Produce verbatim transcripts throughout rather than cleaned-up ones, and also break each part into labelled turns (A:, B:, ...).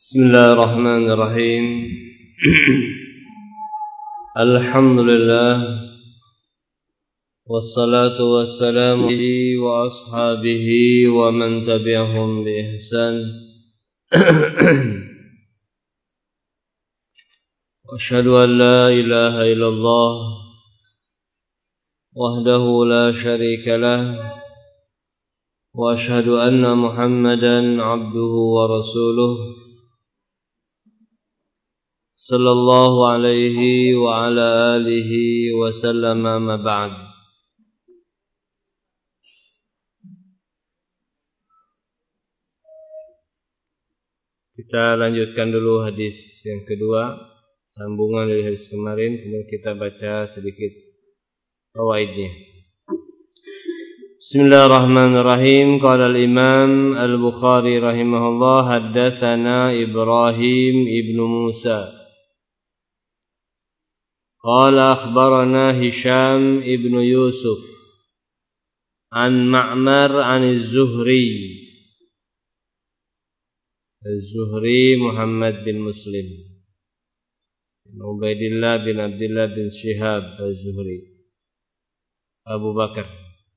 A: Bismillahirrahmanirrahim. Alhamdulillah, wassalatu wassalamu alaihi wa ashabihi wa man tabi'ahum bi ihsan. Asyhadu an la ilaha illallah wahdahu la syarika lah, wa asyhadu anna Muhammadan abduhu wa rasuluh sallallahu alaihi wa ala alihi wa sallam, amma ba'd. Kita lanjutkan dulu hadis yang kedua, sambungan dari hadis kemarin, kemudian kita baca sedikit fawaidnya. Bismillahirrahmanirrahim. Qala al-Imam Al-Bukhari rahimahullah, haddatsana Ibrahim ibn Musa qala akhbarana Hisham ibn Yusuf an Ma'mar an Az-Zuhri Az-Zuhri Muhammad bin Muslim bin Ubaidillah bin Abdullah bin Shihab Az-Zuhri Abu Bakar.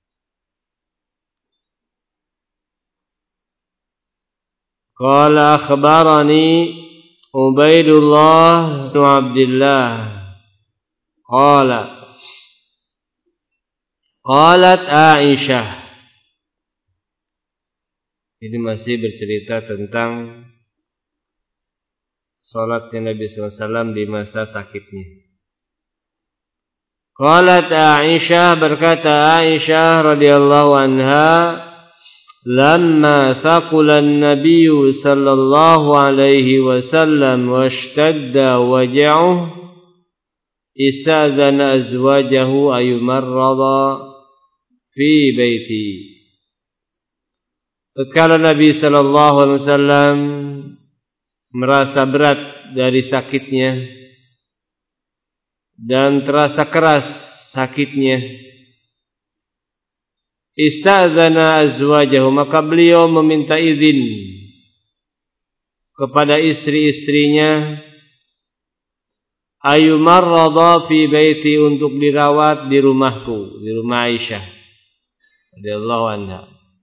A: Qala akhbarani Ubaidullah bin Abdullah qala qalat Aisyah. Ini masih bercerita tentang salatnya Nabi sallallahu alaihi wasallam di masa sakitnya. Qalat Aisyah, berkata Aisyah radhiyallahu anha, lamma thaqula an-nabiy sallallahu alaihi wasallam washtadda waj'uhu istazana azwajahu ayumarrada fi baiti. Tatkala Nabi sallallahu alaihi wasallam merasa berat dari sakitnya dan terasa keras sakitnya, istazana azwajahu, maka beliau meminta izin kepada istri-istrinya, ayumarrada fi baiti, untuk dirawat di rumahku, di rumah Aisyah radhiyallahu anha.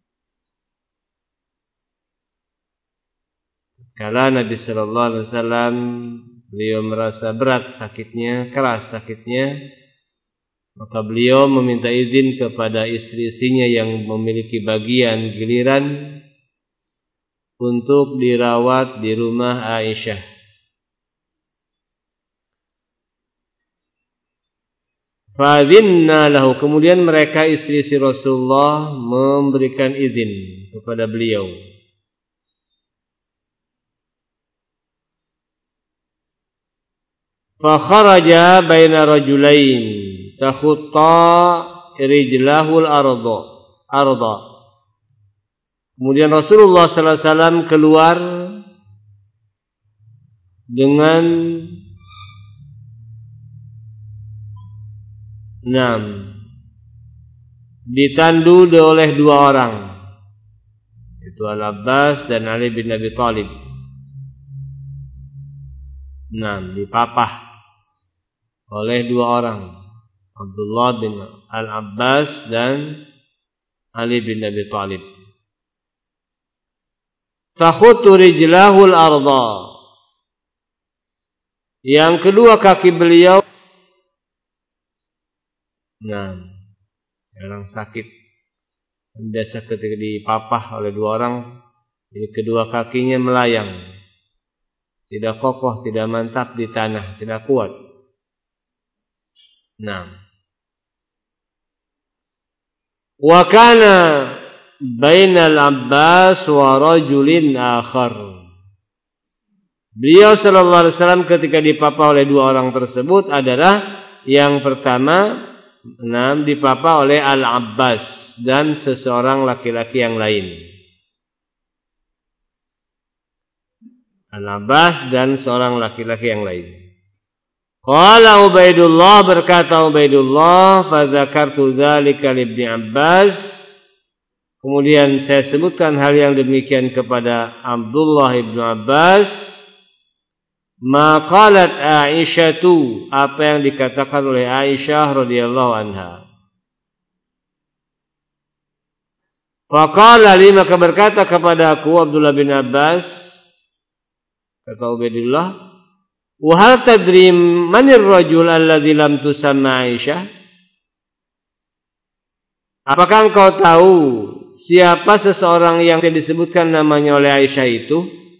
A: Kala Nabi sallallahu alaihi wasallam beliau merasa berat sakitnya, keras sakitnya, maka beliau meminta izin kepada istri-istrinya yang memiliki bagian giliran untuk dirawat di rumah Aisyah. Fa'adhinna lahu, kemudian mereka istri-istri Rasulullah memberikan izin kepada beliau. Fa kharaja baina rajulain takhutta rijlahul arda arda. Kemudian Rasulullah sallallahu alaihi wasallam keluar dengan enam, ditandu oleh dua orang, itu Al-Abbas dan Ali bin Abi Thalib. Enam, dipapah oleh dua orang, Abdullah bin Al-Abbas dan Ali bin Abi Thalib. Takhutu rijlahul arda, yang kedua kaki beliau, nah, orang sakit biasa ketika dipapah oleh dua orang, jadi kedua kakinya melayang, tidak kokoh, tidak mantap di tanah, tidak kuat. Nah, wa kana bainal Abbas wa rajulin akhar. Beliau sallallahu alaihi wasallam ketika dipapah oleh dua orang tersebut adalah yang pertama, enam, dipapah oleh Al-Abbas dan seseorang laki-laki yang lain. Al-Abbas dan seorang laki-laki yang lain. Qala Ubaidullah, berkata Ubaidullah, fa dzakartu dzalika li Ibnu Abbas, Kemudian saya sebutkan hal yang demikian kepada Abdullah ibnu Abbas. ma qalat Aisyatu, apa yang dikatakan oleh Aisyah radhiyallahu anha. Faqala li, maka berkata kepadaku Abdullah bin Abbas, kata Ubaidillah, wa hal tadri manir rajul alladzi lam tusamma Aisyah? Apakah engkau tahu siapa seseorang yang tidak disebutkan namanya oleh Aisyah itu?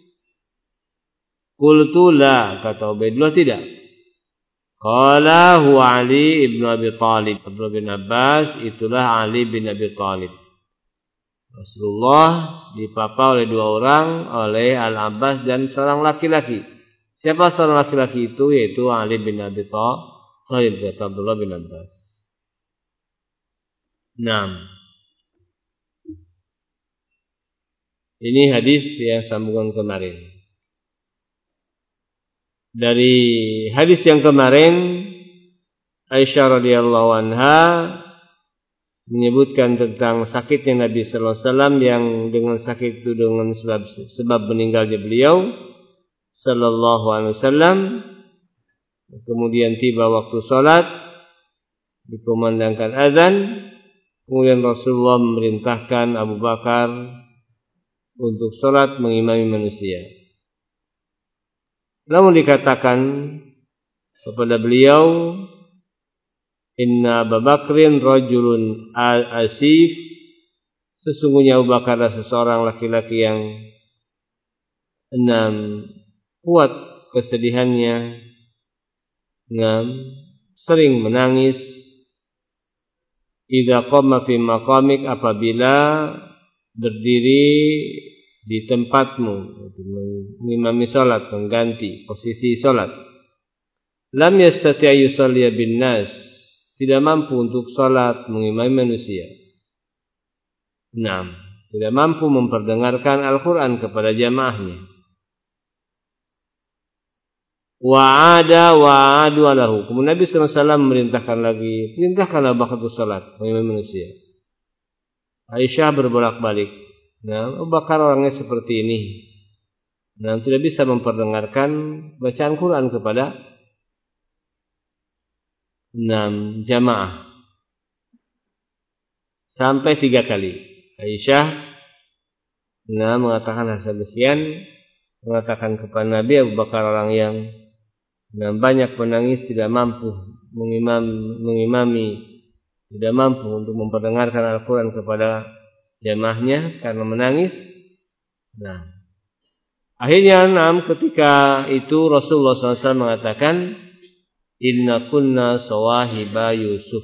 A: Qultu la, kata Ubaidillah, tidak. Qala huwa Ali ibn Abi Thalib. Abdullah bin Abbas, itulah Ali bin Abi Thalib. Rasulullah dipapa oleh dua orang, oleh Al-Abbas dan seorang laki-laki. Siapa seorang laki-laki itu? Yaitu Ali bin Abi Thalib, kata Abdullah bin Abbas. enam. Ini hadis yang sambungan kemarin. Dari hadis yang kemarin, Aisyah radhiyallahu anha menyebutkan tentang sakitnya Nabi sallallahu alaihi wasallam, yang dengan sakit itu dengan sebab sebab meninggalnya beliau sallallahu alaihi wasallam. Kemudian tiba waktu salat, dikumandangkan azan, kemudian Rasulullah memerintahkan Abu Bakar untuk salat mengimami manusia. Namun dikatakan kepada beliau, inna Abu Bakrin rajulun asif, sesungguhnya Abu Bakar adalah seseorang laki-laki yang enam kuat kesedihannya, enam sering menangis. Idza qama fi maqamik, apabila berdiri di tempatmu, mengimami salat, mengganti posisi salat. Lam yastati' yusalli bin nas, tidak mampu untuk salat mengimami manusia. enam. Tidak mampu memperdengarkan Al-Quran kepada jamaahnya. Wa'ada wa'adu alahu. Kemudian Nabi sallallahu alaihi wasallam memerintahkan lagi, perintahkan Abu Bakar untuk salat mengimami manusia. Aisyah berbolak-balik. Nah, Abu Bakar orangnya seperti ini. Nah, tidak bisa memperdengarkan bacaan Quran kepada enam jamaah. Sampai tiga kali. Aisyah nah, mengatakan hasil demikian, mengatakan kepada Nabi, Abu Bakar orang yang nah, banyak menangis, tidak mampu mengimam, mengimami, tidak mampu untuk memperdengarkan Al-Quran kepada jamaahnya karena menangis. Nah, akhirnya enam ketika itu Rasulullah sallallahu alaihi wasallam mengatakan, inna kunna sawahiba Yusuf.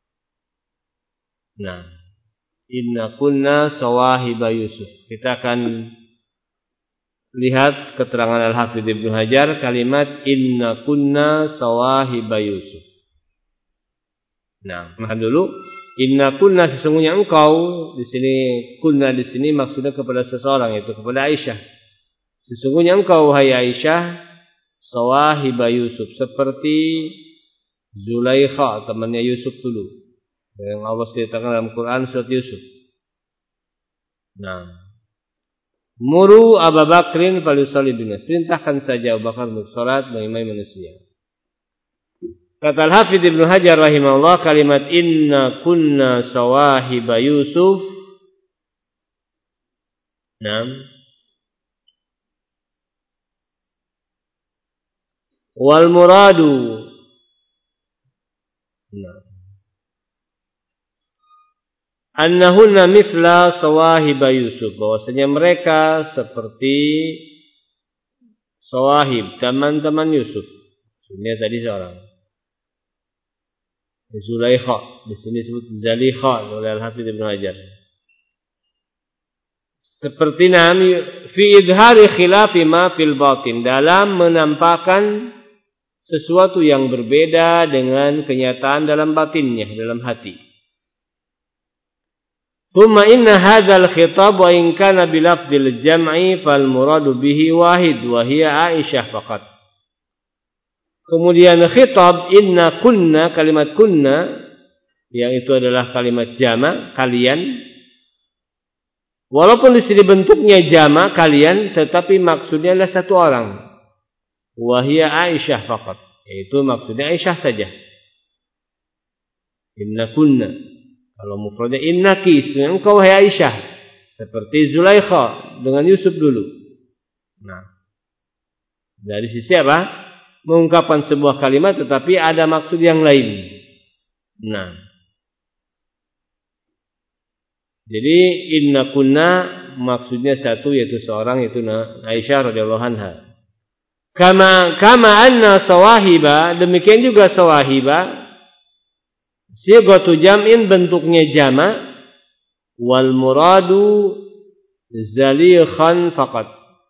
A: Nah, inna kunna sawahiba Yusuf. Kita akan lihat keterangan Al-Hafidz Ibnu Hajar kalimat inna kunna sawahiba Yusuf. Nah, maka dulu inna kunna, sesungguhnya engkau, di sini kunna di sini maksudnya kepada seseorang, yaitu kepada Aisyah. Sesungguhnya engkau wahai Aisyah sawahiba Yusuf, seperti Zulaikha temannya Yusuf dulu, yang Allah ceritakan dalam Quran surat Yusuf. Nah, muru Abu Bakrin falyusalli bin nas, perintahkan saja Abu Bakar untuk salat mengimami manusia. Kata Al-Hafidz Ibnu Hajar rahimahullah, kalimat inna kunna sawahiba Yusuf, enam, wal muradu, enam, annahunna mithla sawahiba Yusuf, bahwasanya mereka seperti sawahib, teman-teman Yusuf. Ini tadi seorang Zulaikha, di sini disebut Zalikha oleh Al-Hafidz Ibnu Hajar. Seperti nami fi idhari khilafi ma fil batin, dalam menampakkan sesuatu yang berbeda dengan kenyataan dalam batinnya, dalam hati. Thumma inna hadzal khitab wa in kana bi lafdzil jam'i fal muradu bihi wahid wa hiya Aisyah faqat. Kemudian khitab inna kunna, kalimat kunna yang itu adalah kalimat jama, kalian. Walaupun di sini bentuknya jama kalian, tetapi maksudnya adalah satu orang. wa hiya Aisyah faqat, yaitu maksudnya Aisyah saja. Inna kunna, kalau mufradnya innaki, engkau hai Aisyah, seperti Zulaikha dengan Yusuf dulu. Nah, dari sisi apa? Mengungkapkan sebuah kalimat tetapi ada maksud yang lain. Nah, jadi inna kunna maksudnya satu, yaitu seorang, yaitu Aisyah radhiyallahu anha. Kama kama anna sawahiba, demikian juga sawahiba sighatu jam'in, bentuknya jama', wal muradu zalikhan faqat.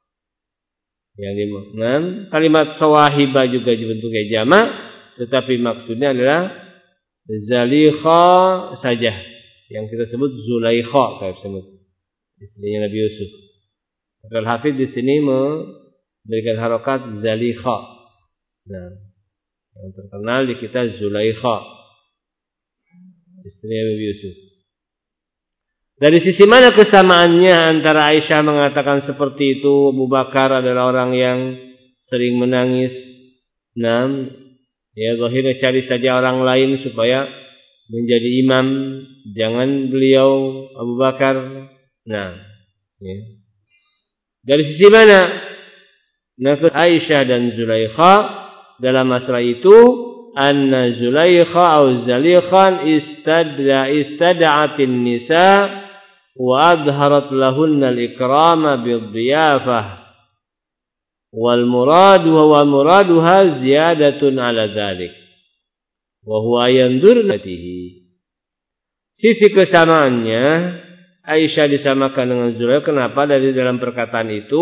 A: Yang dimaksudkan kalimat sawahiba juga bentuknya jama', tetapi maksudnya adalah zalikha saja, yang kita sebut Zulaikha, kayak sebut istrinya Nabi Yusuf. Al-Hafidz di sini memberikan harokat zalikha. Nah, yang terkenal di kita Zulaikha, istri Nabi Yusuf. Dari sisi mana kesamaannya antara Aisyah mengatakan seperti itu, Abu Bakar adalah orang yang sering menangis. Nah, ya zahirnya cari saja orang lain supaya menjadi imam, jangan beliau Abu Bakar. Nah, ya. Dari sisi mana? Nah, Aisyah dan Zulaikha dalam masalah itu, anna Zulaikha atau Zalikhan istad'a istad'atin nisa wa adharat lahunna al-ikrama bid-dhiyafah wal muradu wa muraduha ziyadatun ala dzalik wa huwa yandurnatihi. Sisi kesamaannya, Aisyah disamakan dengan Zulaikha. Kenapa? Dari dalam perkataan itu,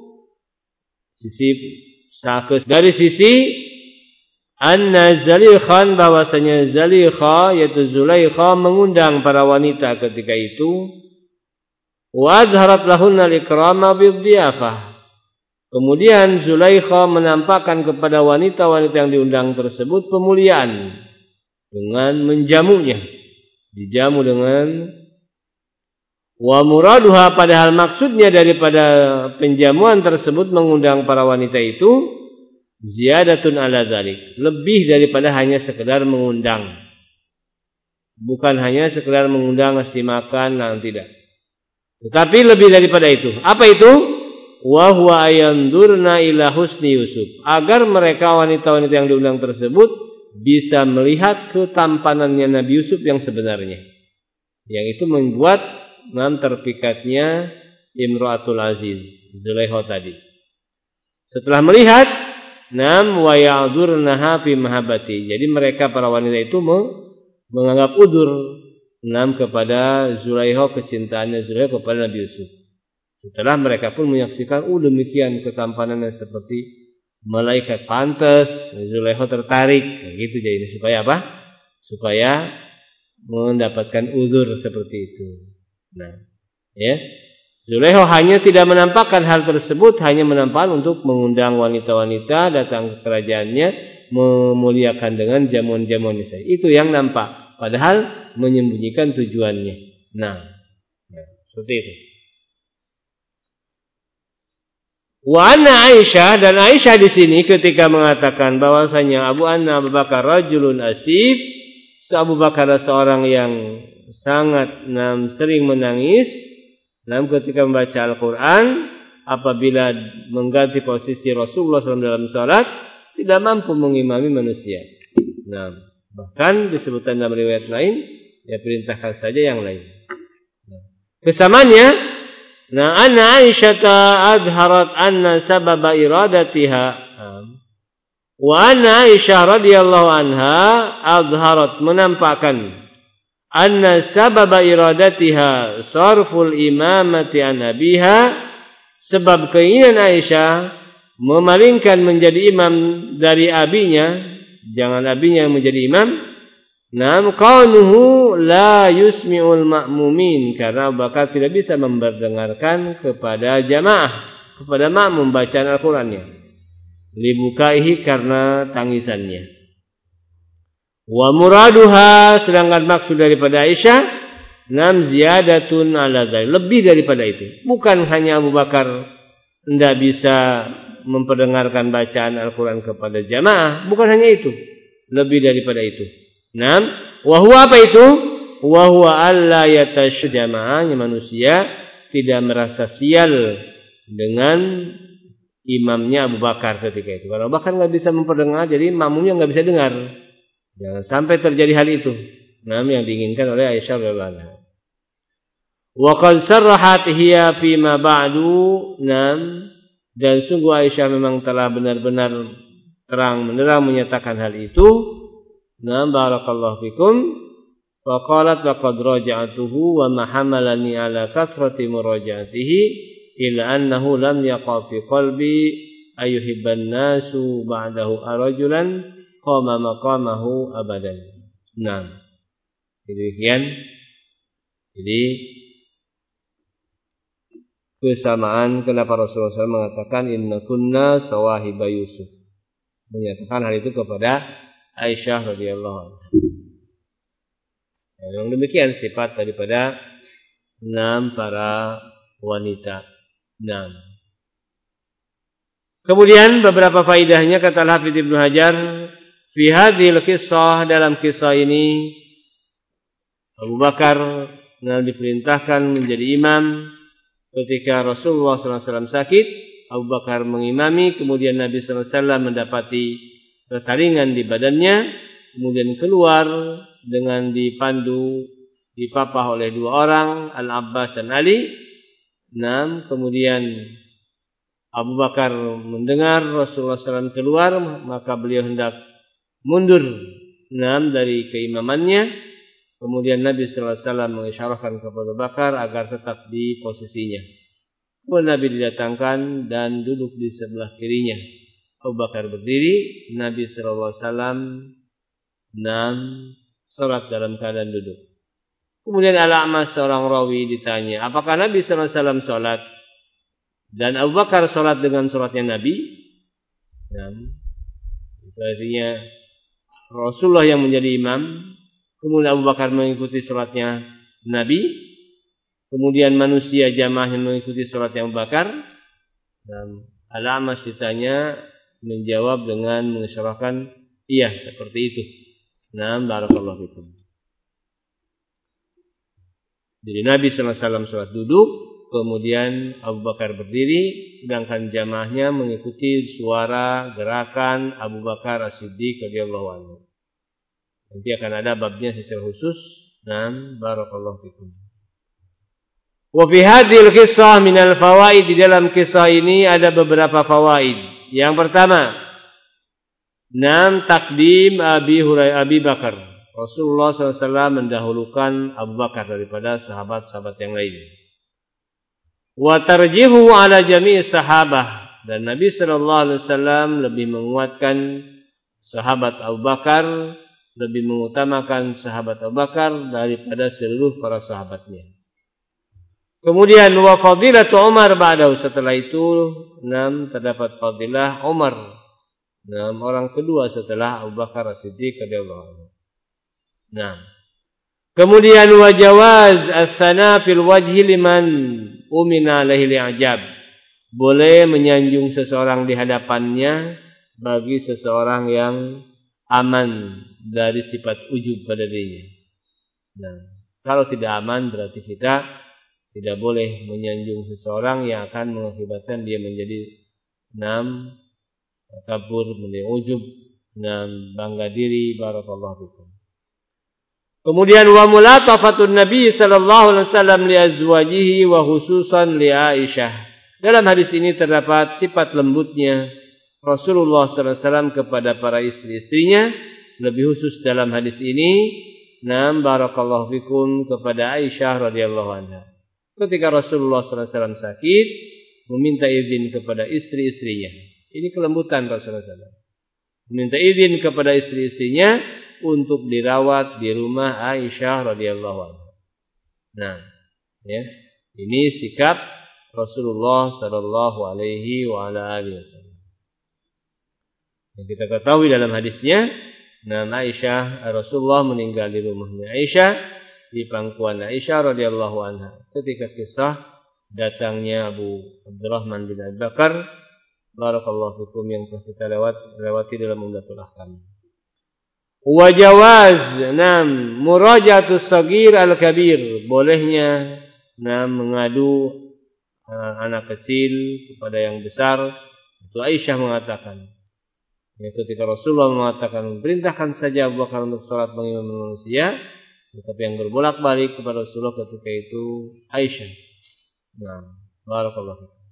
A: sisi dari sisi anna Zalikhan, bahwasanya Zalikha yaitu Zulaikha mengundang para wanita ketika itu, wa adharat lahunna al-ikrama bid-dhiyafah. Kemudian Zulaikha menampakkan kepada wanita-wanita yang diundang tersebut pemuliaan dengan menjamunya, dijamu dengan wa muraduha, padahal maksudnya daripada penjamuan tersebut mengundang para wanita itu ziyadatun ala dzalik, lebih daripada hanya sekedar mengundang. Bukan hanya sekedar mengundang ngasih makan, nah, tidak. Tetapi lebih daripada itu. Apa itu? Wa huwa ayandurna ila husni Yusuf, agar mereka wanita-wanita yang diundang tersebut bisa melihat ketampanannya Nabi Yusuf yang sebenarnya. Yang itu membuat nam terpikatnya Imra'atul Aziz, Zulaikha tadi. Setelah melihat, nam wa ya'dzurnaha fi mahabbati. Jadi mereka para wanita itu menganggap udur nam kepada Zulaikha, kecintaannya Zulaikha kepada Nabi Yusuf. Setelah mereka pun menyaksikan, oh demikian ketampanannya seperti malaikat, pantas Zulaikha tertarik. Nah, gitu jadi supaya apa? Supaya mendapatkan udzur seperti itu. Nah, ya. Zulaikha hanya tidak menampakkan hal tersebut, hanya menampakkan untuk mengundang wanita-wanita datang ke kerajaannya, memuliakan dengan jamuan-jamuan nisa. Itu yang nampak, padahal menyembunyikan tujuannya. Nah, nah seperti itu. Wa anna Aisyah, dan Aisyah di sini ketika mengatakan bahwasanya Abu Anna Abu Bakar rajulun asif, Abu Bakar seorang yang sangat nam, sering menangis. Nam, ketika membaca Al-Quran, apabila mengganti posisi Rasulullah shallallahu alaihi wasallam dalam salat, tidak mampu mengimami manusia. Nah, bahkan disebutkan dalam riwayat lain, ya perintahkan saja yang lain. Nah, kesamaannya, nah, anna Aisyah adharat anna sababa iradatiha, wa anna Aisyah radhiyallahu anha adharat, menampakkan anna sababa iradatiha sarful imamati an abiha, sebab keinginan Aisyah memalingkan menjadi imam dari abinya, jangan abinya yang menjadi imam. Nam kaunuhu la yusmi'ul ma'mumin, karena Abu Bakar tidak bisa memperdengarkan kepada jamaah, kepada makmum bacaan Al-Qur'annya, libukaihi, karena tangisannya. Wa muraduha, sedangkan maksud daripada Aisyah, nam ziyadatun ala dzalik, lebih daripada itu. Bukan hanya Abu Bakar tidak bisa memperdengarkan bacaan Al-Quran kepada jamaah. Bukan hanya itu, lebih daripada itu. Naam, wa huwa apa itu? Wa huwa alla yatasy jamaahnya manusia tidak merasa sial dengan imamnya Abu Bakar ketika itu. Karena Abu Bakar nggak bisa memperdengar, jadi makmumnya nggak bisa dengar. Jangan sampai terjadi hal itu. Naam, yang diinginkan oleh Aisyah radhiyallahu anha. Wa qad sarrahat hiya fi ma ba'du. Naam, dan sungguh Aisyah memang telah benar-benar terang menerang menyatakan hal itu. Naam, barakallahu fikum. Wa qalat laqad raja'tuhu wa ma hamalani ala kathrati muraja'atihi illa annahu lam yaqa fi qalbi ayuhibban nasu ba'dahu arajulan qama maqamahu abadan. Naam. Demikian. Jadi kesamaan kenapa Rasulullah shallallahu alaihi wasallam mengatakan inna kunna sawahiba Yusuf, menyatakan hal itu kepada Aisyah radhiyallahu anha. Yang demikian sifat daripada enam para wanita. Enam. Kemudian beberapa faidahnya kata Hafidz Ibnu Hajar, fi hadhil qissah, dalam kisah ini Abu Bakar diperintahkan menjadi imam ketika Rasulullah shallallahu alaihi wasallam sakit. Abu Bakar mengimami, kemudian Nabi shallallahu alaihi wasallam mendapati persaringan di badannya, kemudian keluar dengan dipandu, dipapah oleh dua orang, Al-Abbas dan Ali. Enam, kemudian Abu Bakar mendengar Rasulullah shallallahu alaihi wasallam keluar, maka beliau hendak mundur enam dari keimamannya. Kemudian Nabi shallallahu alaihi wasallam mengisyarahkan kepada Abu Bakar agar tetap di posisinya. Kemudian Nabi didatangkan dan duduk di sebelah kirinya. Abu Bakar berdiri, Nabi shallallahu alaihi wasallam enam salat dalam keadaan duduk. Kemudian Al-A'mash seorang rawi ditanya, apakah Nabi shallallahu alaihi wasallam salat dan Abu Bakar salat dengan salatnya Nabi? Nah, itu artinya Rasulullah yang menjadi imam, kemudian Abu Bakar mengikuti salatnya Nabi, kemudian manusia jamaah yang mengikuti salatnya Abu Bakar. Dan Al-A'mash ditanya, menjawab dengan mengisyaratkan iya seperti itu. Nah, barakallahu fikum. Jadi Nabi shallallahu alaihi wasallam salat duduk, kemudian Abu Bakar berdiri, sedangkan jamaahnya mengikuti suara gerakan Abu Bakar As-Siddiq radhiyallahu anhu. Nanti akan ada babnya secara khusus. Nah, barakallahu fikum. Wa fi hadhil qissah minal fawaid, di dalam kisah ini ada beberapa fawaid. Yang pertama, nam takdim Abi Hurairah Abi Bakar. Rasulullah shallallahu alaihi wasallam mendahulukan Abu Bakar daripada sahabat-sahabat yang lain. Wa tarjihu ala jami'i sahabah, dan Nabi sallallahu alaihi wasallam lebih menguatkan sahabat Abu Bakar, lebih mengutamakan sahabat Abu Bakar daripada seluruh para sahabatnya. Kemudian wa fadilatu Umar ba'dahu, setelah itu enam terdapat fadilah Umar, enam orang kedua setelah Abu Bakar As-Siddiq radhiyallahu anhu. Nah, kemudian wa jawaz as-sana fil wajhi liman umina alaihi li'ajab, boleh menyanjung seseorang di hadapannya bagi seseorang yang aman dari sifat ujub pada dirinya. Nah, kalau tidak aman berarti kita tidak boleh menyanjung seseorang yang akan mengakibatkan dia menjadi enam kabur, menjadi ujub, enam bangga diri. Barakallahu fikum. Kemudian wa mulatafatun Nabi sallallahu alaihi wasallam li azwajihi wa khususan li Aisyah. Dalam hadis ini terdapat sifat lembutnya Rasulullah sallallahu alaihi wasallam kepada para istri-istrinya, lebih khusus dalam hadis ini, enam barakallahu fikum, kepada Aisyah radhiyallahu anha. Ketika Rasulullah sallallahu alaihi wasallam sakit, meminta izin kepada istri-istrinya. Ini kelembutan Rasulullah sallallahu alaihi wasallam. Meminta izin kepada istri-istrinya untuk dirawat di rumah Aisyah radhiyallahu anha. Nah, ya, ini sikap Rasulullah sallallahu alaihi wa ala alihi wasallam. Yang kita ketahui dalam hadisnya, nah Aisyah, Rasulullah meninggal di rumahnya Aisyah, di pangkuan Aisyah radhiyallahu anha. Ketika kisah datangnya Abu Abdurrahman bin Abi Bakar barakallahu fikum yang telah kita lewat lewati dalam Umdatul Ahkam. Wa jawaz nam murajatus sagir al-kabir, bolehnya nam mengadu uh, anak kecil kepada yang besar. Itu Aisyah mengatakan, ya, ketika Rasulullah mengatakan perintahkan saja Abu Bakar untuk salat mengimami manusia, tetapi yang berbolak-balik kepada Rasulullah ketika itu Aisyah. Nah, barakallahu fikum.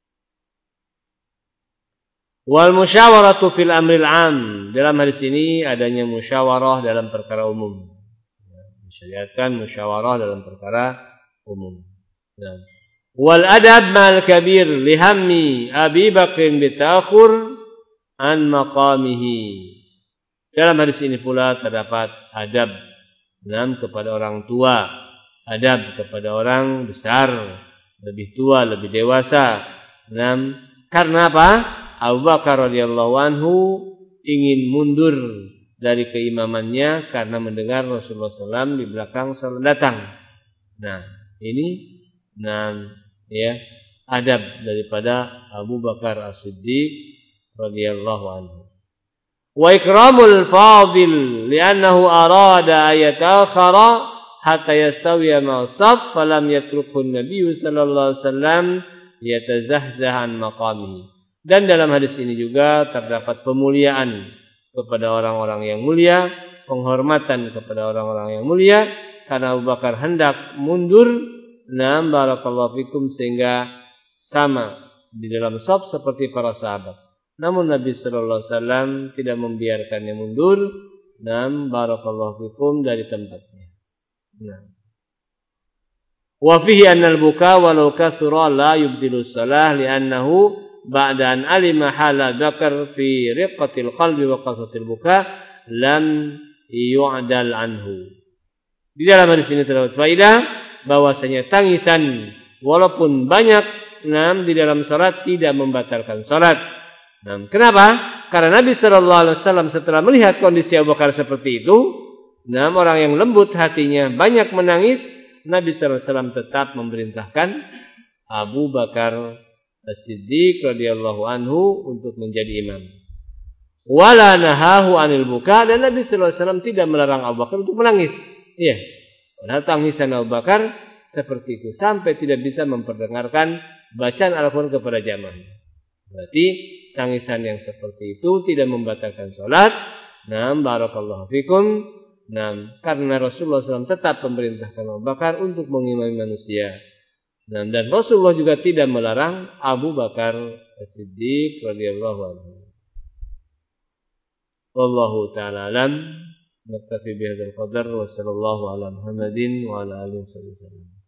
A: Wal musyawaratu fil amril am, dalam hadis ini adanya musyawarah dalam perkara umum. Disyariatkan musyawarah dalam perkara umum. Nah, wal adab mal kabir lihammi Abi Bakr bitakhur an maqamihi. Dalam hadis ini pula terdapat adab enam kepada orang tua, adab kepada orang besar, lebih tua, lebih dewasa. Enam, karena apa? Abu Bakar radhiyallahu anhu ingin mundur dari keimamannya karena mendengar Rasulullah shallallahu alaihi wasallam di belakang salat datang. Nah, ini nah ya adab daripada Abu Bakar As-Siddiq radhiyallahu anhu. Wa ikramul fadil li'annahu arada ayatakhara hatta yastawiya ma'saf falam yatrukhu an-nabiy sallallahu alaihi wasallam yatazahzahan maqamihi. Dan dalam hadis ini juga terdapat pemuliaan kepada orang-orang yang mulia, penghormatan kepada orang-orang yang mulia, karena Abu Bakar hendak mundur, nam barakallahu fikum, sehingga sama di dalam shaf seperti para sahabat. Namun Nabi sallallahu alaihi wasallam tidak membiarkannya mundur, nam barakallahu fikum, dari tempatnya. Nah. Wa fihi anna al-buka walau kathura la yubdilu shalah li'annahu ba'da an alima hala dzakar fi riqqatil qalbi wa qasratil buka lam yu'dal anhu. Di dalam hadis ini terdapat faedah bahwasanya tangisan walaupun banyak nam di dalam salat tidak membatalkan salat. Nah, kenapa? Karena Nabi sallallahu alaihi wasallam setelah melihat kondisi Abu Bakar seperti itu, nam orang yang lembut hatinya banyak menangis, Nabi sallallahu alaihi wasallam tetap memerintahkan Abu Bakar As-Siddiq radhiyallahu anhu untuk menjadi imam. Wala nahahu anil buka, dan Nabi sallallahu alaihi wasallam tidak melarang Abu Bakar untuk menangis. Iya. Padahal tangisan Abu Bakar seperti itu sampai tidak bisa memperdengarkan bacaan Al-Qur'an kepada jamaah. Berarti tangisan yang seperti itu tidak membatalkan salat. Naam barakallahu fikum. Naam, karena Rasulullah sallallahu alaihi wasallam tetap memerintahkan Abu Bakar untuk mengimami manusia. Dan, dan Rasulullah juga tidak melarang Abu Bakar As-Siddiq radhiyallahu anhu. Wallahu ta'ala alam. Naktafi bihadzal qadar wa sallallahu ala Muhammadin wa ala alihi wasallam.